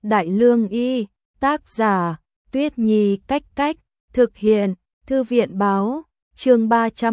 Đại Lương Y, tác giả, Tuyết Nhi Cách Cách, thực hiện, Thư viện Báo, chương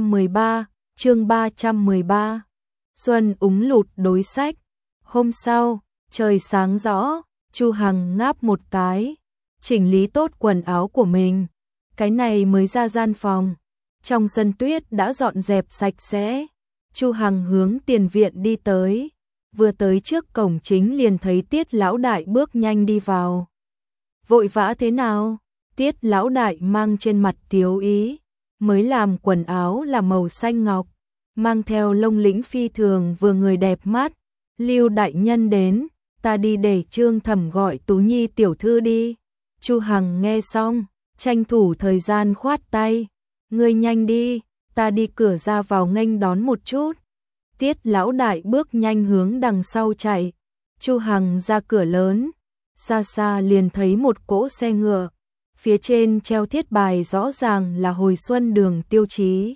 313. Xuân úng lụt đối sách. Hôm sau, trời sáng rõ, Chu Hằng ngáp một cái, chỉnh lý tốt quần áo của mình. Cái này mới ra gian phòng. Trong sân tuyết đã dọn dẹp sạch sẽ. Chu Hằng hướng tiền viện đi tới. Vừa tới trước cổng chính liền thấy Tiết lão đại bước nhanh đi vào. Vội vã thế nào? Tiết lão đại mang trên mặt tiếu ý, mới làm quần áo là màu xanh ngọc, mang theo lông lĩnh phi thường vừa người đẹp mắt. Lưu đại nhân đến, ta đi để Trương Thẩm gọi Tú Nhi tiểu thư đi. Chu Hằng nghe xong, tranh thủ thời gian khoát tay, ngươi nhanh đi, ta đi cửa ra vào nghênh đón một chút. Tiết lão đại bước nhanh hướng đằng sau chạy. Chu Hằng ra cửa lớn, xa xa liền thấy một cỗ xe ngựa, phía trên treo thiết bài rõ ràng là Hồi Xuân Đường tiêu chí.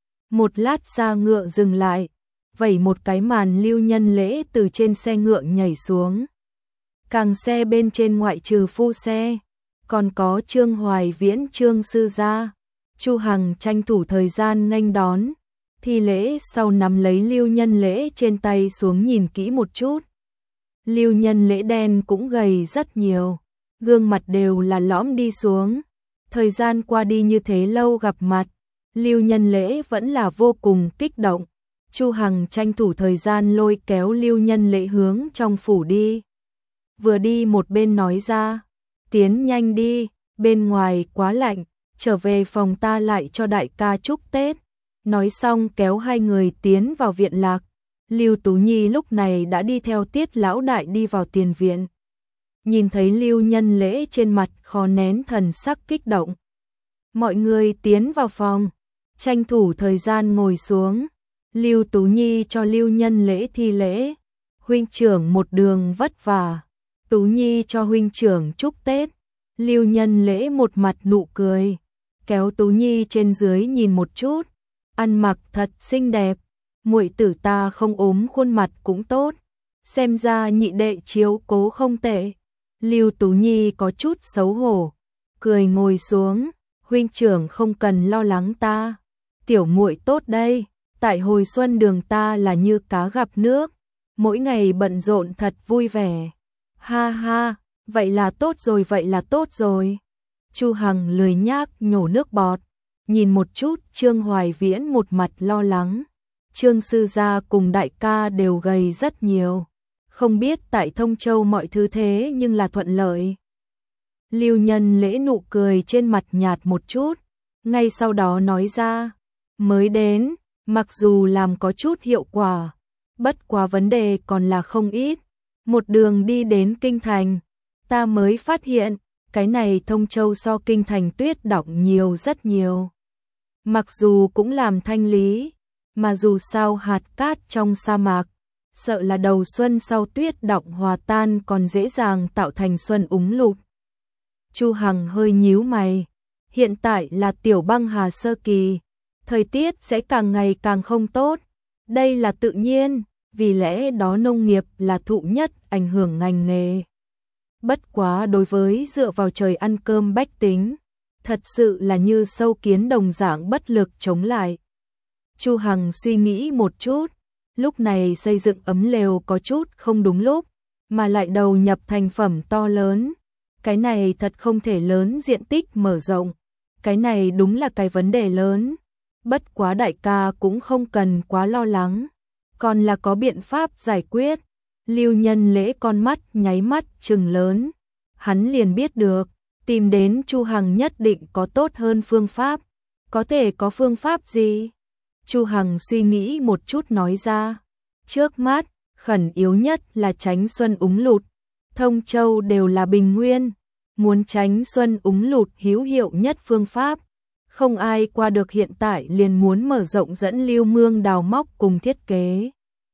Một lát xa ngựa dừng lại, vẩy một cái màn Lưu Nhân Lễ từ trên xe ngựa nhảy xuống. Càng xe bên trên ngoại trừ phu xe, còn có Trương Hoài Viễn Trương sư gia. Chu Hằng tranh thủ thời gian nghênh đón, thi lễ sau nắm lấy Lưu Nhân Lễ trên tay xuống nhìn kỹ một chút. Lưu Nhân Lễ đen cũng gầy rất nhiều, gương mặt đều là lõm đi xuống. Thời gian qua đi như thế lâu gặp mặt, Lưu Nhân Lễ vẫn là vô cùng kích động. Chu Hằng tranh thủ thời gian lôi kéo Lưu Nhân Lễ hướng trong phủ đi. Vừa đi một bên nói ra, tiến nhanh đi, bên ngoài quá lạnh, trở về phòng ta lại cho đại ca chúc Tết. Nói xong kéo hai người tiến vào viện lạc. Lưu Tú Nhi lúc này đã đi theo Tiết lão đại đi vào tiền viện. Nhìn thấy Lưu Nhân Lễ trên mặt khó nén thần sắc kích động. Mọi người tiến vào phòng, tranh thủ thời gian ngồi xuống. Lưu Tú Nhi cho Lưu Nhân Lễ thi lễ. Huynh trưởng một đường vất vả. Tú Nhi cho huynh trưởng chúc Tết. Lưu Nhân Lễ một mặt nụ cười, kéo Tú Nhi trên dưới nhìn một chút. Ăn mặc thật xinh đẹp, muội tử ta không ốm khuôn mặt cũng tốt, xem ra nhị đệ chiếu cố không tệ. Lưu Tú Nhi có chút xấu hổ, cười ngồi xuống, huynh trưởng không cần lo lắng ta, tiểu muội tốt đây, tại Hồi Xuân Đường ta là như cá gặp nước, mỗi ngày bận rộn thật vui vẻ. Ha ha, vậy là tốt rồi. Chu Hằng lười nhác nhổ nước bọt, nhìn một chút Trương Hoài Viễn một mặt lo lắng. Trương sư gia cùng đại ca đều gầy rất nhiều, không biết tại Thông Châu mọi thứ thế nhưng là thuận lợi. Lưu Nhân Lễ nụ cười trên mặt nhạt một chút, ngay sau đó nói ra, mới đến, mặc dù làm có chút hiệu quả, bất quá vấn đề còn là không ít. Một đường đi đến Kinh Thành, ta mới phát hiện, cái này Thông Châu so Kinh Thành tuyết đọng nhiều rất nhiều. Mặc dù cũng làm thanh lý, mà dù sao hạt cát trong sa mạc, sợ là đầu xuân sau tuyết đọng hòa tan còn dễ dàng tạo thành xuân úng lụt. Chu Hằng hơi nhíu mày, hiện tại là tiểu băng hà sơ kỳ, thời tiết sẽ càng ngày càng không tốt, đây là tự nhiên, vì lẽ đó nông nghiệp là thụ nhất ảnh hưởng ngành nghề. Bất quá đối với dựa vào trời ăn cơm bách tính, thật sự là như sâu kiến đồng dạng bất lực chống lại. Chu Hằng suy nghĩ một chút, lúc này xây dựng ấm lều có chút không đúng lúc, mà lại đầu nhập thành phẩm to lớn. Cái này thật không thể lớn diện tích mở rộng, cái này đúng là cái vấn đề lớn. Bất quá đại ca cũng không cần quá lo lắng, còn là có biện pháp giải quyết. Lưu Nhân Lễ con mắt nháy mắt trừng lớn, hắn liền biết được, tìm đến Chu Hằng nhất định có tốt hơn phương pháp. Có thể có phương pháp gì? Chu Hằng suy nghĩ một chút nói ra, trước mắt, khẩn yếu nhất là tránh xuân úng lụt. Thông Châu đều là bình nguyên, muốn tránh xuân úng lụt hữu hiệu nhất phương pháp. Không ai qua được hiện tại liền muốn mở rộng dẫn Lưu Mương đào móc cùng thiết kế.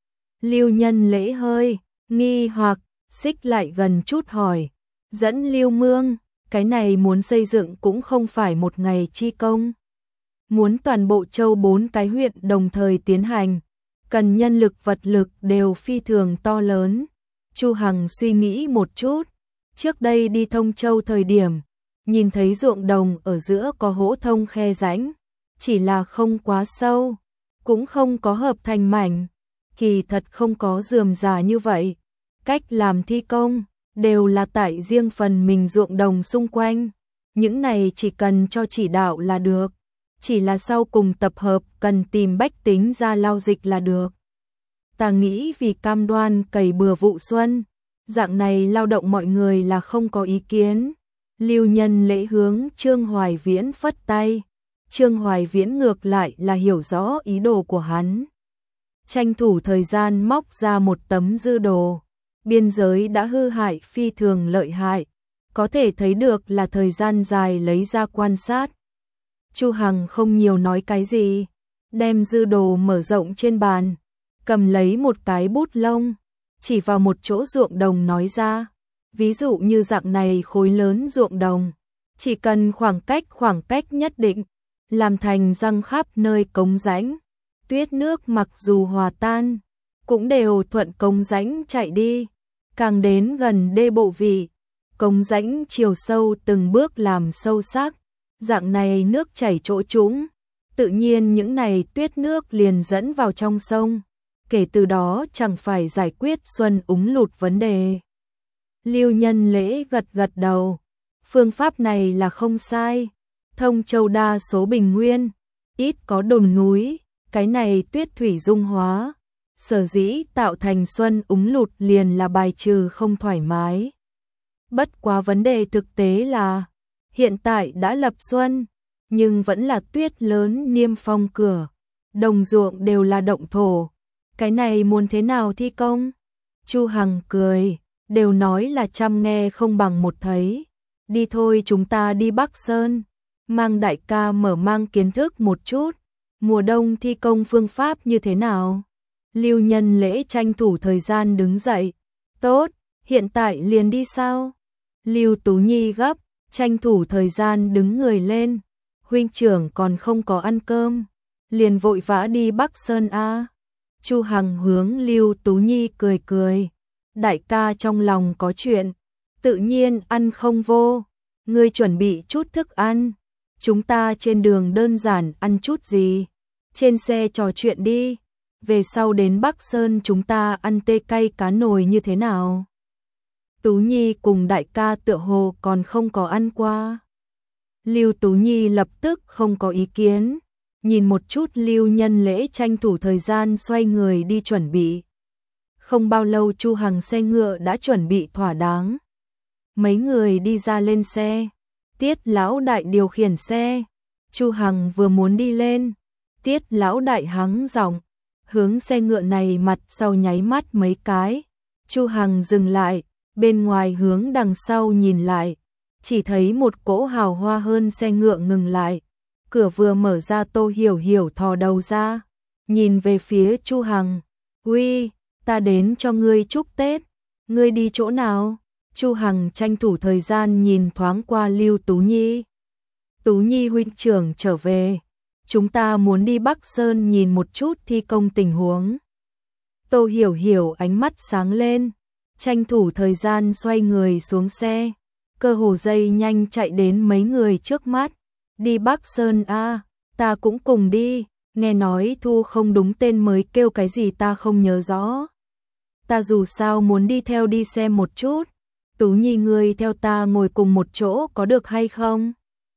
Lưu Nhân Lễ hơi nghi hoặc, xích lại gần chút hỏi, dẫn Lưu Mương, cái này muốn xây dựng cũng không phải một ngày chi công. Muốn toàn bộ châu 4 cái huyện đồng thời tiến hành, cần nhân lực vật lực đều phi thường to lớn. Chu Hằng suy nghĩ một chút, Trước đây đi Thông Châu thời điểm, nhìn thấy ruộng đồng ở giữa có hỗ thông khe rãnh, chỉ là không quá sâu, cũng không có hợp thành mảnh, kỳ thật không có rườm rà như vậy. Cách làm thi công đều là tại riêng phần mình ruộng đồng xung quanh, những này chỉ cần cho chỉ đạo là được, chỉ là sau cùng tập hợp cần tìm bách tính ra lao dịch là được. Ta nghĩ vì cam đoan cày bừa vụ xuân, dạng này lao động mọi người là không có ý kiến. Lưu Nhân Lễ hướng Trương Hoài Viễn phất tay, Trương Hoài Viễn ngược lại là hiểu rõ ý đồ của hắn. Tranh thủ thời gian móc ra một tấm dư đồ, biên giới đã hư hại phi thường lợi hại, có thể thấy được là thời gian dài lấy ra quan sát. Chu Hằng không nhiều nói cái gì, đem dư đồ mở rộng trên bàn, cầm lấy một cái bút lông, chỉ vào một chỗ ruộng đồng nói ra, ví dụ như dạng này khối lớn ruộng đồng, chỉ cần khoảng cách nhất định, làm thành răng khắp nơi cống rãnh, tuyết nước mặc dù hòa tan, cũng đều thuận cống rãnh chạy đi, càng đến gần đê bộ vị, cống rãnh chiều sâu từng bước làm sâu sắc, dạng này nước chảy chỗ trũng, tự nhiên những này tuyết nước liền dẫn vào trong sông, kể từ đó chẳng phải giải quyết xuân úng lụt vấn đề. Lưu Nhân Lễ gật gật đầu, phương pháp này là không sai, Thông Châu đa số bình nguyên, ít có đồi núi, cái này tuyết thủy dung hóa, sở dĩ tạo thành xuân úng lụt liền là bài trừ không thoải mái. Bất quá vấn đề thực tế là, hiện tại đã lập xuân, nhưng vẫn là tuyết lớn niêm phong cửa, đồng ruộng đều là động thổ, cái này muốn thế nào thi công? Chu Hằng cười, đều nói là trăm nghe không bằng một thấy, đi thôi chúng ta đi Bắc Sơn, mang đại ca mở mang kiến thức một chút, mùa đông thi công phương pháp như thế nào? Lưu Nhân Lễ tranh thủ thời gian đứng dậy, tốt, hiện tại liền đi sao? Lưu Tú Nhi gấp, tranh thủ thời gian đứng người lên, huynh trưởng còn không có ăn cơm, liền vội vã đi Bắc Sơn a. Chu Hằng hướng Lưu Tú Nhi cười cười, đại ca trong lòng có chuyện, tự nhiên ăn không vô, ngươi chuẩn bị chút thức ăn, chúng ta trên đường đơn giản ăn chút gì, trên xe trò chuyện đi, về sau đến Bắc Sơn chúng ta ăn tê cay cá nồi như thế nào? Tú Nhi cùng đại ca tựa hồ còn không có ăn qua. Lưu Tú Nhi lập tức không có ý kiến, nhìn một chút Lưu Nhân Lễ tranh thủ thời gian xoay người đi chuẩn bị. Không bao lâu Chu Hằng xe ngựa đã chuẩn bị thỏa đáng. Mấy người đi ra lên xe, Tiết lão đại điều khiển xe, Chu Hằng vừa muốn đi lên, Tiết lão đại hắng giọng, hướng xe ngựa này mặt sau nháy mắt mấy cái. Chu Hằng dừng lại, bên ngoài hướng đằng sau nhìn lại, chỉ thấy một cỗ hào hoa hơn xe ngựa ngừng lại. Cửa vừa mở ra Tô Hiểu Hiểu thò đầu ra, nhìn về phía Chu Hằng, "Uy, ta đến cho ngươi chúc Tết, ngươi đi chỗ nào?" Chu Hằng tranh thủ thời gian nhìn thoáng qua Lưu Tú Nhi. "Tú Nhi huynh trưởng trở về, chúng ta muốn đi Bắc Sơn nhìn một chút thi công tình huống." Tô Hiểu Hiểu ánh mắt sáng lên, tranh thủ thời gian xoay người xuống xe, cơ hồ dây nhanh chạy đến mấy người trước mắt. "Đi Bắc Sơn a, ta cũng cùng đi, nghe nói Thu không đúng tên mới kêu cái gì ta không nhớ rõ. Ta dù sao muốn đi theo đi xem một chút, Tú Nhi ngươi theo ta ngồi cùng một chỗ có được hay không?"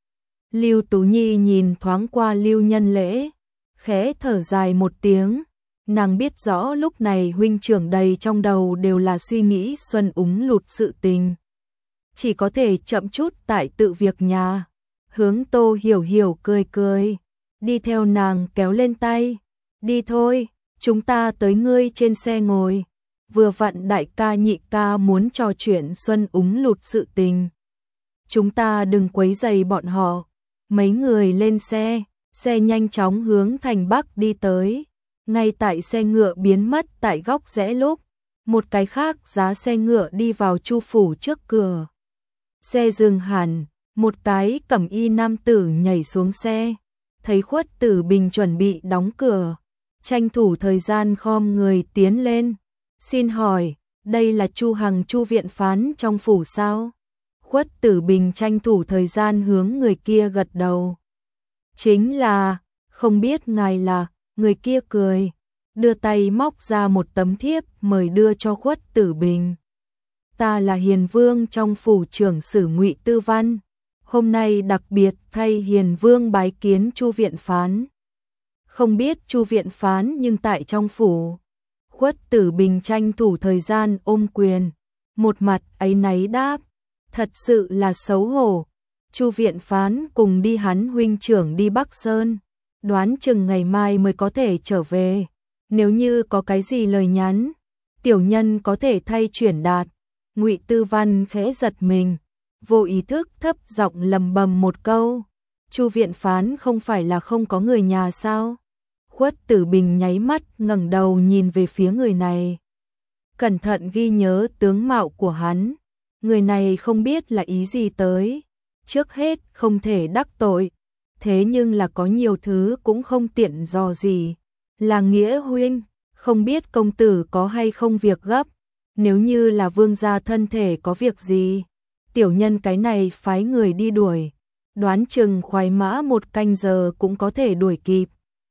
Lưu Tú Nhi nhìn thoáng qua Lưu Nhân Lễ, khẽ thở dài một tiếng, nàng biết rõ lúc này huynh trưởng đầy trong đầu đều là suy nghĩ xuân úng lụt sự tình. Chỉ có thể chậm chút tại tự việc nhà. Hướng Tô Hiểu Hiểu cười cười, đi theo nàng kéo lên tay, "Đi thôi, chúng ta tới ngươi trên xe ngồi, vừa vặn đại ca nhị ca muốn trò chuyện xuân úng lụt sự tình. Chúng ta đừng quấy rầy bọn họ." Mấy người lên xe, xe nhanh chóng hướng thành Bắc đi tới, ngay tại xe ngựa biến mất tại góc rẽ lúc, một cái khác giá xe ngựa đi vào Chu phủ trước cửa. Xe dừng hẳn, một cái cẩm y nam tử nhảy xuống xe, thấy Khuất Tử Bình chuẩn bị đóng cửa, tranh thủ thời gian khom người tiến lên, "Xin hỏi, đây là Chu Hằng Chu viện phán trong phủ sao? Khuất Tử Bình tranh thủ thời gian hướng người kia gật đầu. Chính là, không biết ngài là, người kia cười, đưa tay móc ra một tấm thiếp mời đưa cho Khuất Tử Bình. Ta là Hiền Vương trong phủ trưởng sử Ngụy Tư Văn, hôm nay đặc biệt thay Hiền Vương bái kiến Chu viện phán. Không biết Chu viện phán nhưng tại trong phủ. Khuất Tử Bình tranh thủ thời gian ôm quyền, một mặt áy náy đáp, thật sự là xấu hổ. Chu viện phán cùng đi hắn huynh trưởng đi Bắc Sơn, đoán chừng ngày mai mới có thể trở về. Nếu như có cái gì lời nhắn, tiểu nhân có thể thay chuyển đạt. Ngụy Tư Văn khẽ giật mình, vô ý thức thấp giọng lầm bầm một câu. Chu viện phán không phải là không có người nhà sao? Khuất Tử Bình nháy mắt ngẩng đầu nhìn về phía người này. Cẩn thận ghi nhớ tướng mạo của hắn. Người này không biết là ý gì tới. Trước hết không thể đắc tội. Thế nhưng là có nhiều thứ cũng không tiện dò gì. Là Nghĩa huynh, không biết công tử có hay không việc gấp. Nếu như là vương gia thân thể có việc gì, tiểu nhân cái này phái người đi đuổi. Đoán chừng khoái mã một canh giờ cũng có thể đuổi kịp.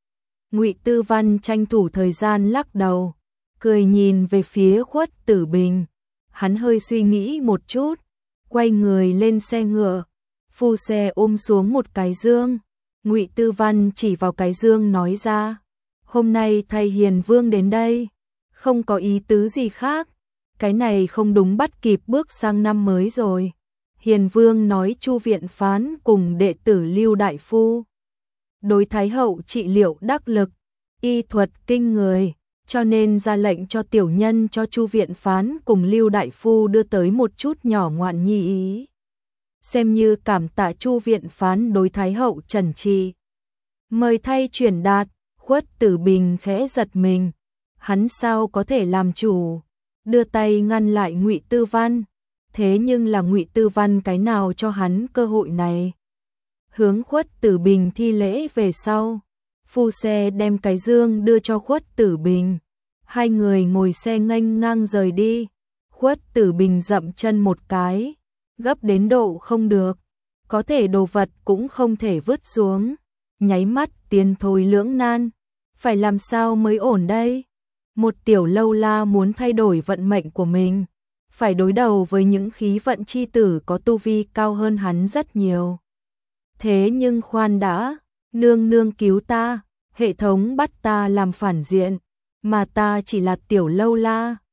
Ngụy Tư Văn tranh thủ thời gian lắc đầu, cười nhìn về phía Khuất Tử Bình. Hắn hơi suy nghĩ một chút, quay người lên xe ngựa, phu xe ôm xuống một cái dương. Ngụy Tư Văn chỉ vào cái dương nói ra, hôm nay thầy Hiền Vương đến đây, không có ý tứ gì khác, cái này không đúng bắt kịp bước sang năm mới rồi. Hiền Vương nói Chu viện phán cùng đệ tử Lưu đại phu đối thái hậu trị liệu đắc lực, y thuật kinh người, cho nên ra lệnh cho tiểu nhân cho Chu viện phán cùng Lưu đại phu đưa tới một chút nhỏ ngoạn nhi ý, xem như cảm tạ Chu viện phán đối thái hậu trần trị. Mời thay chuyển đạt. Khuất Tử Bình khẽ giật mình, hắn sao có thể làm chủ, đưa tay ngăn lại Ngụy Tư Văn. Thế nhưng là Ngụy Tư Văn cái nào cho hắn cơ hội này. Hướng Khuất Tử Bình thi lễ về sau, phu xe đem cái dương đưa cho Khuất Tử Bình. Hai người ngồi xe nghênh ngang rời đi. Khuất Tử Bình dậm chân một cái, gấp đến độ không được, có thể đồ vật cũng không thể vứt xuống, nháy mắt tiến thôi lưỡng nan, phải làm sao mới ổn đây? Một tiểu lâu la muốn thay đổi vận mệnh của mình, phải đối đầu với những khí vận chi tử có tu vi cao hơn hắn rất nhiều. Thế nhưng khoan đã, nương nương cứu ta, hệ thống bắt ta làm phản diện, mà ta chỉ là tiểu lâu la,